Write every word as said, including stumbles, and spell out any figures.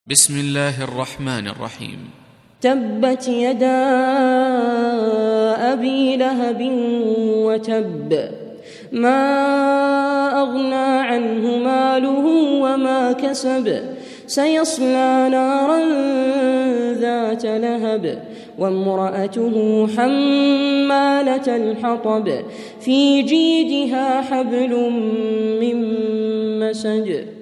بسم الله الرحمن الرحيم. تبت يدا أبي لهب وتب، ما أغنى عنه ماله وما كسب، سيصلى نارا ذات لهب وامرأته حمالة الحطب في جيدها حبل من مسد.